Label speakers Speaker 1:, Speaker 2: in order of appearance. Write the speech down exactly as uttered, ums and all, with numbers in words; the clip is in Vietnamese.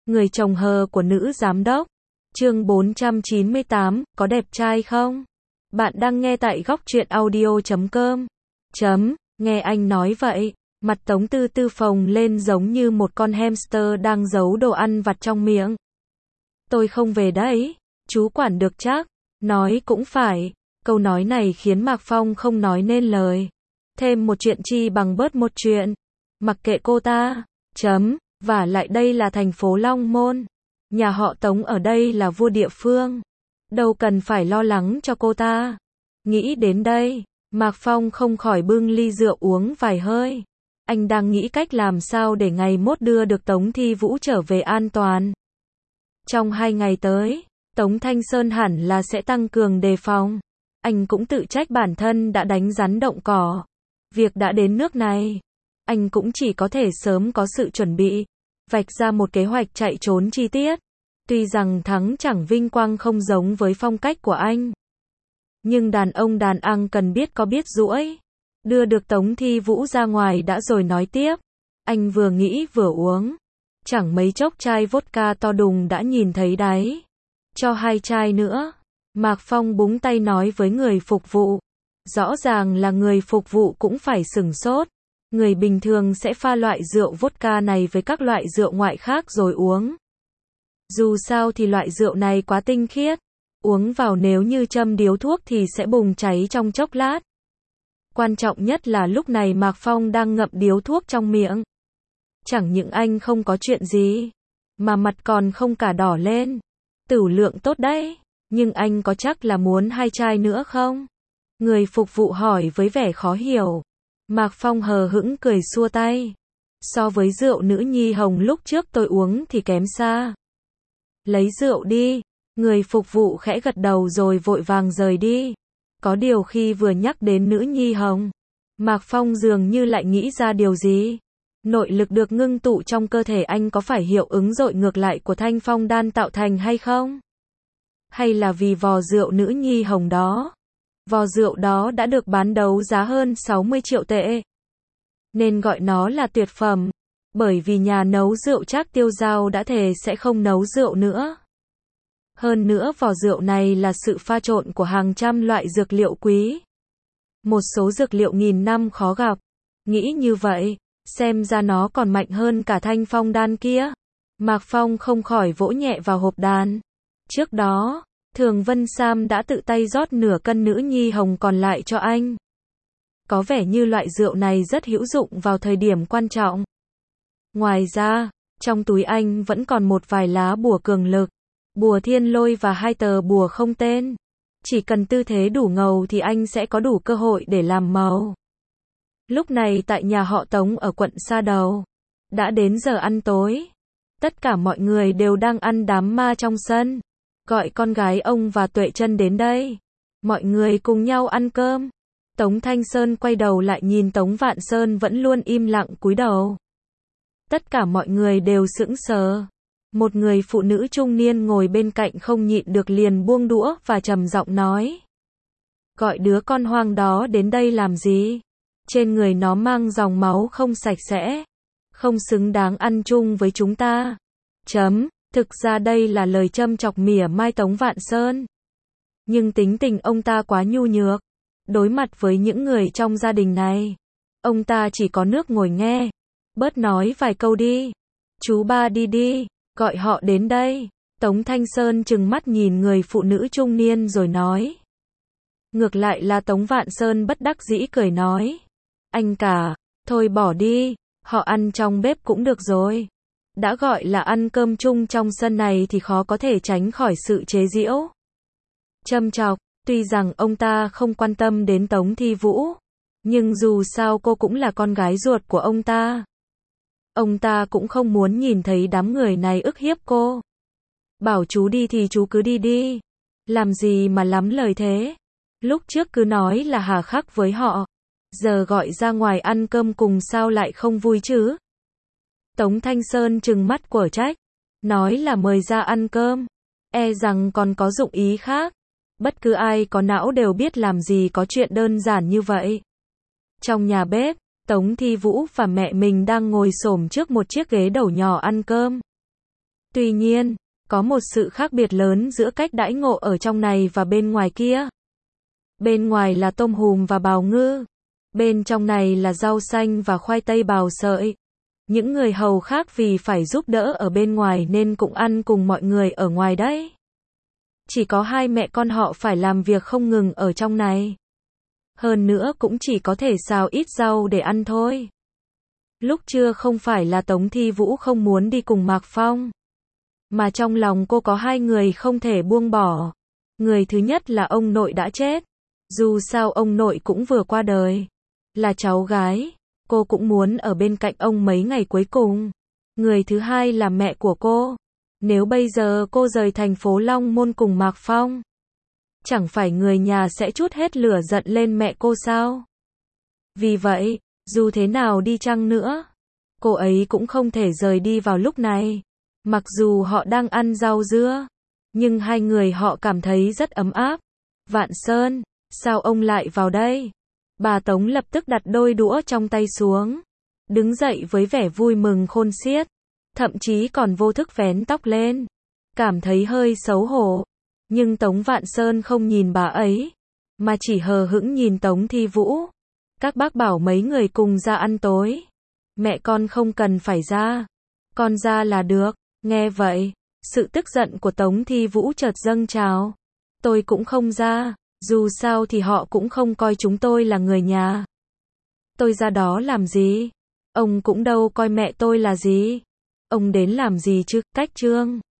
Speaker 1: Người chồng hờ của nữ giám đốc. Chương bốn trăm chín mươi tám, có đẹp trai không? Bạn đang nghe tại góc truyện audio chấm com. Chấm, nghe anh nói vậy, mặt Tống Tư Tư phồng lên giống như một con hamster đang giấu đồ ăn vặt trong miệng. Tôi không về đấy, chú quản được chắc. Nói cũng phải, câu nói này khiến Mạc Phong không nói nên lời. Thêm một chuyện chi bằng bớt một chuyện. Mặc kệ cô ta. Chấm, và lại đây là thành phố Long Môn. Nhà họ Tống ở đây là vua địa phương. Đâu cần phải lo lắng cho cô ta. Nghĩ đến đây, Mạc Phong không khỏi bưng ly rượu uống vài hơi. Anh đang nghĩ cách làm sao để ngày mốt đưa được Tống Thi Vũ trở về an toàn. Trong hai ngày tới, Tống Thanh Sơn hẳn là sẽ tăng cường đề phòng. Anh cũng tự trách bản thân đã đánh rắn động cỏ. Việc đã đến nước này, anh cũng chỉ có thể sớm có sự chuẩn bị, vạch ra một kế hoạch chạy trốn chi tiết. Tuy rằng thắng chẳng vinh quang không giống với phong cách của anh, nhưng đàn ông đàn anh cần biết có biết duỗi. Đưa được Tống Thi Vũ ra ngoài đã rồi nói tiếp. Anh vừa nghĩ vừa uống. Chẳng mấy chốc chai vodka to đùng đã nhìn thấy đáy. Cho hai chai nữa. Mạc Phong búng tay nói với người phục vụ. Rõ ràng là người phục vụ cũng phải sửng sốt. Người bình thường sẽ pha loại rượu vodka này với các loại rượu ngoại khác rồi uống. Dù sao thì loại rượu này quá tinh khiết. Uống vào nếu như châm điếu thuốc thì sẽ bùng cháy trong chốc lát. Quan trọng nhất là lúc này Mạc Phong đang ngậm điếu thuốc trong miệng. Chẳng những anh không có chuyện gì, mà mặt còn không cả đỏ lên. Tửu lượng tốt đấy, nhưng anh có chắc là muốn hai chai nữa không? Người phục vụ hỏi với vẻ khó hiểu. Mạc Phong hờ hững cười xua tay. So với rượu nữ nhi hồng lúc trước tôi uống thì kém xa. Lấy rượu đi. Người phục vụ khẽ gật đầu rồi vội vàng rời đi. Có điều khi vừa nhắc đến nữ nhi hồng, Mạc Phong dường như lại nghĩ ra điều gì. Nội lực được ngưng tụ trong cơ thể anh có phải hiệu ứng dội ngược lại của thanh phong đan tạo thành hay không? Hay là vì vò rượu nữ nhi hồng đó? Vò rượu đó đã được bán đấu giá hơn sáu mươi triệu tệ. Nên gọi nó là tuyệt phẩm. Bởi vì nhà nấu rượu Trác Tiêu Giao đã thề sẽ không nấu rượu nữa. Hơn nữa vỏ rượu này là sự pha trộn của hàng trăm loại dược liệu quý. Một số dược liệu nghìn năm khó gặp. Nghĩ như vậy, xem ra nó còn mạnh hơn cả thanh phong đan kia. Mạc Phong không khỏi vỗ nhẹ vào hộp đàn. Trước đó, Thường Vân Sam đã tự tay rót nửa cân nữ nhi hồng còn lại cho anh. Có vẻ như loại rượu này rất hữu dụng vào thời điểm quan trọng. Ngoài ra, trong túi anh vẫn còn một vài lá bùa cường lực. Bùa thiên lôi và hai tờ bùa không tên. Chỉ cần tư thế đủ ngầu thì anh sẽ có đủ cơ hội để làm màu. Lúc này tại nhà họ Tống ở quận Sa Đầu. Đã đến giờ ăn tối. Tất cả mọi người đều đang ăn đám ma trong sân. Gọi con gái ông và Tuệ Trân đến đây. Mọi người cùng nhau ăn cơm. Tống Thanh Sơn quay đầu lại nhìn Tống Vạn Sơn vẫn luôn im lặng cúi đầu. Tất cả mọi người đều sững sờ. Một người phụ nữ trung niên ngồi bên cạnh không nhịn được liền buông đũa và trầm giọng nói. Gọi đứa con hoang đó đến đây làm gì? Trên người nó mang dòng máu không sạch sẽ. Không xứng đáng ăn chung với chúng ta. Chấm, thực ra đây là lời châm chọc mỉa mai Tống Vạn Sơn. Nhưng tính tình ông ta quá nhu nhược. Đối mặt với những người trong gia đình này, ông ta chỉ có nước ngồi nghe. Bớt nói vài câu đi. Chú ba đi đi. Gọi họ đến đây. Tống Thanh Sơn trừng mắt nhìn người phụ nữ trung niên rồi nói. Ngược lại là Tống Vạn Sơn bất đắc dĩ cười nói. Anh cả, thôi bỏ đi, họ ăn trong bếp cũng được rồi. Đã gọi là ăn cơm chung trong sân này thì khó có thể tránh khỏi sự chế giễu. Châm chọc, tuy rằng ông ta không quan tâm đến Tống Thi Vũ, nhưng dù sao cô cũng là con gái ruột của ông ta. Ông ta cũng không muốn nhìn thấy đám người này ức hiếp cô. Bảo chú đi thì chú cứ đi đi. Làm gì mà lắm lời thế. Lúc trước cứ nói là hà khắc với họ. Giờ gọi ra ngoài ăn cơm cùng sao lại không vui chứ? Tống Thanh Sơn trừng mắt quở trách. Nói là mời ra ăn cơm. E rằng còn có dụng ý khác. Bất cứ ai có não đều biết làm gì có chuyện đơn giản như vậy. Trong nhà bếp, Tống Thi Vũ và mẹ mình đang ngồi xổm trước một chiếc ghế đầu nhỏ ăn cơm. Tuy nhiên, có một sự khác biệt lớn giữa cách đãi ngộ ở trong này và bên ngoài kia. Bên ngoài là tôm hùm và bào ngư. Bên trong này là rau xanh và khoai tây bào sợi. Những người hầu khác vì phải giúp đỡ ở bên ngoài nên cũng ăn cùng mọi người ở ngoài đấy. Chỉ có hai mẹ con họ phải làm việc không ngừng ở trong này. Hơn nữa cũng chỉ có thể xào ít rau để ăn thôi. Lúc trưa không phải là Tống Thi Vũ không muốn đi cùng Mạc Phong. Mà trong lòng cô có hai người không thể buông bỏ. Người thứ nhất là ông nội đã chết. Dù sao ông nội cũng vừa qua đời. Là cháu gái. Cô cũng muốn ở bên cạnh ông mấy ngày cuối cùng. Người thứ hai là mẹ của cô. Nếu bây giờ cô rời thành phố Long Môn cùng Mạc Phong, chẳng phải người nhà sẽ trút hết lửa giận lên mẹ cô sao? Vì vậy, dù thế nào đi chăng nữa, cô ấy cũng không thể rời đi vào lúc này. Mặc dù họ đang ăn rau dưa, nhưng hai người họ cảm thấy rất ấm áp. Vạn Sơn, sao ông lại vào đây? Bà Tống lập tức đặt đôi đũa trong tay xuống, đứng dậy với vẻ vui mừng khôn xiết, thậm chí còn vô thức vén tóc lên, cảm thấy hơi xấu hổ. Nhưng Tống Vạn Sơn không nhìn bà ấy, mà chỉ hờ hững nhìn Tống Thi Vũ. Các bác bảo mấy người cùng ra ăn tối. Mẹ con không cần phải ra, con ra là được. Nghe vậy, sự tức giận của Tống Thi Vũ chợt dâng trào. Tôi cũng không ra, dù sao thì họ cũng không coi chúng tôi là người nhà. Tôi ra đó làm gì? Ông cũng đâu coi mẹ tôi là gì. Ông đến làm gì chứ? Cách Trương